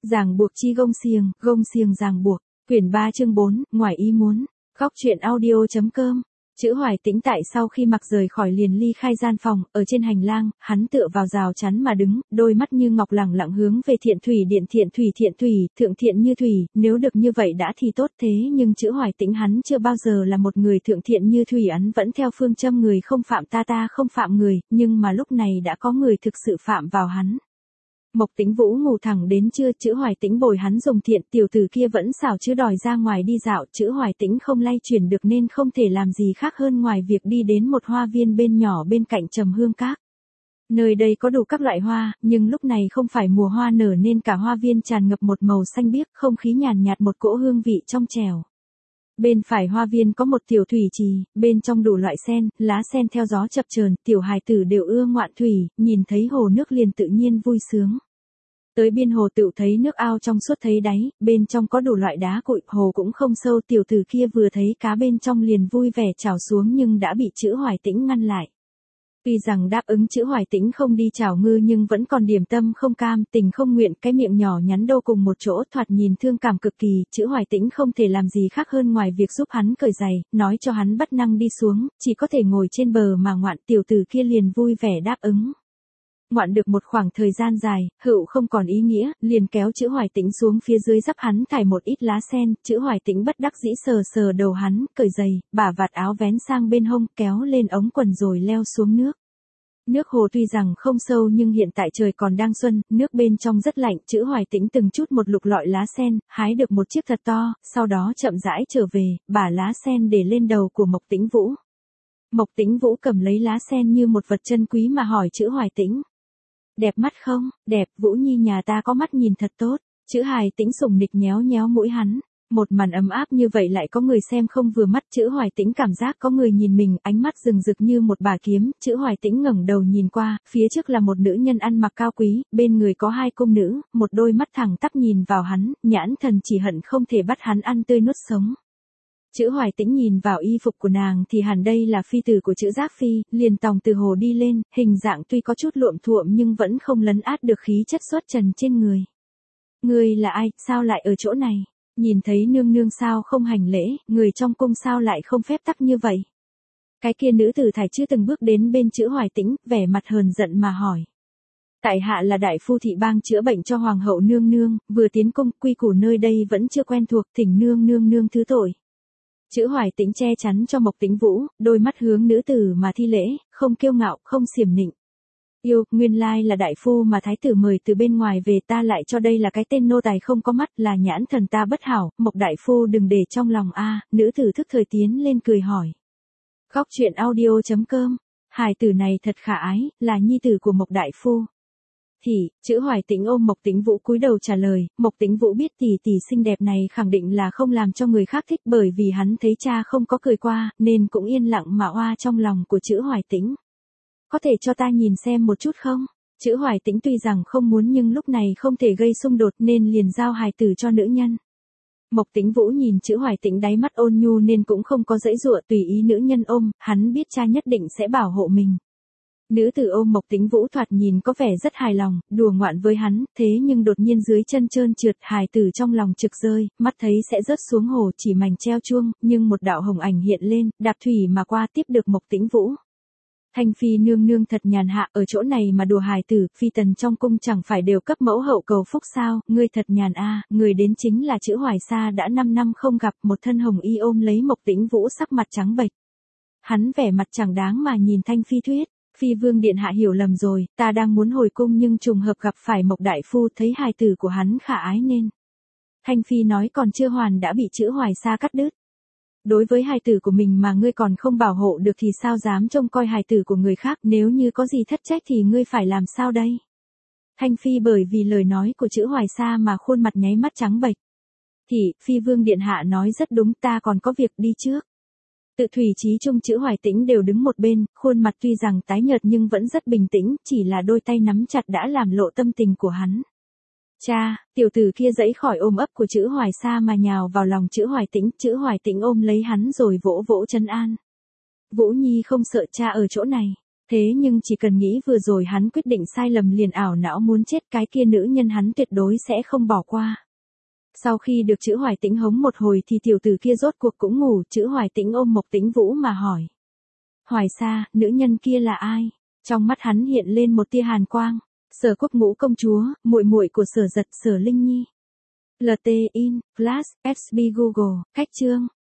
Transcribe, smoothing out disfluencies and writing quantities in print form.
Ràng buộc chi gông xiềng ràng buộc. Quyển 3 chương 4, ngoài ý muốn. Góc truyện audio.com. Chữ Hoài Tĩnh tại sau khi mặc rời khỏi liền ly khai gian phòng, ở trên hành lang, hắn tựa vào rào chắn mà đứng, đôi mắt như ngọc lẳng lặng hướng về Thiện Thủy Điện. Thiện Thủy, thượng thiện như thủy, nếu được như vậy đã thì tốt, thế nhưng Chữ Hoài Tĩnh hắn chưa bao giờ là một người thượng thiện như thủy, hắn vẫn theo phương châm người không phạm ta không phạm người, nhưng mà lúc này đã có người thực sự phạm vào hắn. Mộc Tĩnh Vũ ngủ thẳng đến trưa, Chữ Hoài Tĩnh bồi hắn dùng thiện, tiểu tử kia vẫn xảo chứ đòi ra ngoài đi dạo, Chữ Hoài Tĩnh không lay chuyển được nên không thể làm gì khác hơn ngoài việc đi đến một hoa viên bên nhỏ bên cạnh Trầm Hương Các. Nơi đây có đủ các loại hoa, nhưng lúc này không phải mùa hoa nở nên cả hoa viên tràn ngập một màu xanh biếc, không khí nhàn nhạt một cỗ hương vị trong trẻo. Bên phải hoa viên có một tiểu thủy trì, bên trong đủ loại sen, lá sen theo gió chập chờn, tiểu hài tử đều ưa ngoạn thủy, nhìn thấy hồ nước liền tự nhiên vui sướng. Tới biên hồ tự thấy nước ao trong suốt thấy đáy, bên trong có đủ loại đá cuội, hồ cũng không sâu, tiểu tử kia vừa thấy cá bên trong liền vui vẻ trào xuống nhưng đã bị Chữ Hoài Tĩnh ngăn lại. Tuy rằng đáp ứng Chữ Hoài Tĩnh không đi chảo ngư nhưng vẫn còn điểm tâm không cam, tình không nguyện, cái miệng nhỏ nhắn đô cùng một chỗ, thoạt nhìn thương cảm cực kỳ. Chữ Hoài Tĩnh không thể làm gì khác hơn ngoài việc giúp hắn cởi giày, nói cho hắn bất năng đi xuống, chỉ có thể ngồi trên bờ mà ngoạn, tiểu tử kia liền vui vẻ đáp ứng. Ngoạn được một khoảng thời gian dài, Hựu không còn ý nghĩa, liền kéo Chữ Hoài Tĩnh xuống phía dưới giúp hắn thải một ít lá sen. Chữ Hoài Tĩnh bất đắc dĩ sờ sờ đầu hắn, cởi giày, bả vạt áo vén sang bên hông, kéo lên ống quần rồi leo xuống nước. Nước hồ tuy rằng không sâu nhưng hiện tại trời còn đang xuân, nước bên trong rất lạnh, Chữ Hoài Tĩnh từng chút một lục lọi lá sen, hái được một chiếc thật to, sau đó chậm rãi trở về, bả lá sen để lên đầu của Mộc Tĩnh Vũ. Mộc Tĩnh Vũ cầm lấy lá sen như một vật chân quý mà hỏi Chữ Hoài Tĩnh. Đẹp mắt không? Đẹp, Vũ Nhi nhà ta có mắt nhìn thật tốt. Chữ Hoài Tĩnh sủng nịch nhéo nhéo mũi hắn. Một màn ấm áp như vậy lại có người xem không vừa mắt, Chữ Hoài Tĩnh cảm giác có người nhìn mình, ánh mắt rừng rực như một bà kiếm. Chữ Hoài Tĩnh ngẩng đầu nhìn qua, phía trước là một nữ nhân ăn mặc cao quý, bên người có hai cung nữ, một đôi mắt thẳng tắp nhìn vào hắn, nhãn thần chỉ hận không thể bắt hắn ăn tươi nuốt sống. Chữ Hoài Tĩnh nhìn vào y phục của nàng thì hẳn đây là phi tử của Chữ Giác Phi, liền tòng từ hồ đi lên, hình dạng tuy có chút luộm thuộm nhưng vẫn không lấn át được khí chất xuất trần trên người. Ngươi là ai, sao lại ở chỗ này? Nhìn thấy nương nương sao không hành lễ, người trong cung sao lại không phép tắc như vậy? Cái kia nữ tử thải chưa từng bước đến bên Chữ Hoài Tĩnh, vẻ mặt hờn giận mà hỏi. Tại hạ là đại phu thị bang chữa bệnh cho hoàng hậu nương nương, vừa tiến cung, quy củ nơi đây vẫn chưa quen thuộc, thỉnh nương nương thứ tội. Chữ Hoài Tĩnh che chắn cho Mộc Tĩnh Vũ, đôi mắt hướng nữ tử mà thi lễ, không kiêu ngạo, không xiểm nịnh. Yêu, nguyên lai là đại phu mà thái tử mời từ bên ngoài về, ta lại cho đây là cái tên nô tài không có mắt, là nhãn thần ta bất hảo, Mộc đại phu đừng để trong lòng a. Nữ tử thức thời tiến lên cười hỏi. Góc truyện audio.com. Hài tử này thật khả ái, là nhi tử của Mộc đại phu. Chữ Hoài Tĩnh ôm Mộc Tĩnh Vũ cúi đầu trả lời. Mộc Tĩnh Vũ biết tỷ xinh đẹp này khẳng định là không làm cho người khác thích, bởi vì hắn thấy cha không có cười qua, nên cũng yên lặng mà oa trong lòng của Chữ Hoài Tĩnh. Có thể cho ta nhìn xem một chút không? Chữ Hoài Tĩnh tuy rằng không muốn nhưng lúc này không thể gây xung đột nên liền giao hài tử cho nữ nhân. Mộc Tĩnh Vũ nhìn Chữ Hoài Tĩnh đáy mắt ôn nhu nên cũng không có giãy giụa, tùy ý nữ nhân ôm, hắn biết cha nhất định sẽ bảo hộ mình. Nữ tử ôm Mộc Tĩnh Vũ thoạt nhìn có vẻ rất hài lòng, đùa ngoạn với hắn, thế nhưng đột nhiên dưới chân trơn trượt, hài tử trong lòng trực rơi, mắt thấy sẽ rớt xuống hồ, chỉ mảnh treo chuông, nhưng một đạo hồng ảnh hiện lên, đạp thủy mà qua tiếp được Mộc Tĩnh Vũ. Thanh phi nương nương thật nhàn hạ, ở chỗ này mà đùa hài tử, phi tần trong cung chẳng phải đều cấp mẫu hậu cầu phúc sao, ngươi thật nhàn a. Người đến chính là Chữ Hoài Sa đã 5 năm không gặp, một thân hồng y ôm lấy Mộc Tĩnh Vũ, sắc mặt trắng bệch. Hắn vẻ mặt chẳng đáng mà nhìn Thanh phi thuyết. Phi vương điện hạ hiểu lầm rồi, ta đang muốn hồi cung nhưng trùng hợp gặp phải Mộc đại phu, thấy hài tử của hắn khả ái nên. Thanh phi nói còn chưa hoàn đã bị Chữ Hoài Sa cắt đứt. Đối với hài tử của mình mà ngươi còn không bảo hộ được thì sao dám trông coi hài tử của người khác, nếu như có gì thất trách thì ngươi phải làm sao đây? Thanh phi bởi vì lời nói của Chữ Hoài Sa mà khuôn mặt nháy mắt trắng bệch. Phi vương điện hạ nói rất đúng, ta còn có việc đi trước. Tự Thủy Chí Trung Chữ Hoài Tĩnh đều đứng một bên, khuôn mặt tuy rằng tái nhợt nhưng vẫn rất bình tĩnh, chỉ là đôi tay nắm chặt đã làm lộ tâm tình của hắn. Cha, tiểu tử kia giãy khỏi ôm ấp của Chữ Hoài Sa mà nhào vào lòng Chữ Hoài Tĩnh, Chữ Hoài Tĩnh ôm lấy hắn rồi vỗ vỗ trấn an. Vũ Nhi không sợ cha ở chỗ này. Thế nhưng chỉ cần nghĩ vừa rồi hắn quyết định sai lầm liền ảo não muốn chết, cái kia nữ nhân hắn tuyệt đối sẽ không bỏ qua. Sau khi được Chữ Hoài Tĩnh hống một hồi thì tiểu tử kia rốt cuộc cũng ngủ, Chữ Hoài Tĩnh ôm Mộc Tĩnh Vũ mà hỏi. Hoài Sa, nữ nhân kia là ai? Trong mắt hắn hiện lên một tia hàn quang. Sở Quốc Ngũ công chúa, muội muội của Sở Giật, Sở Linh Nhi. LT in, Flash, FB Google, cách chương.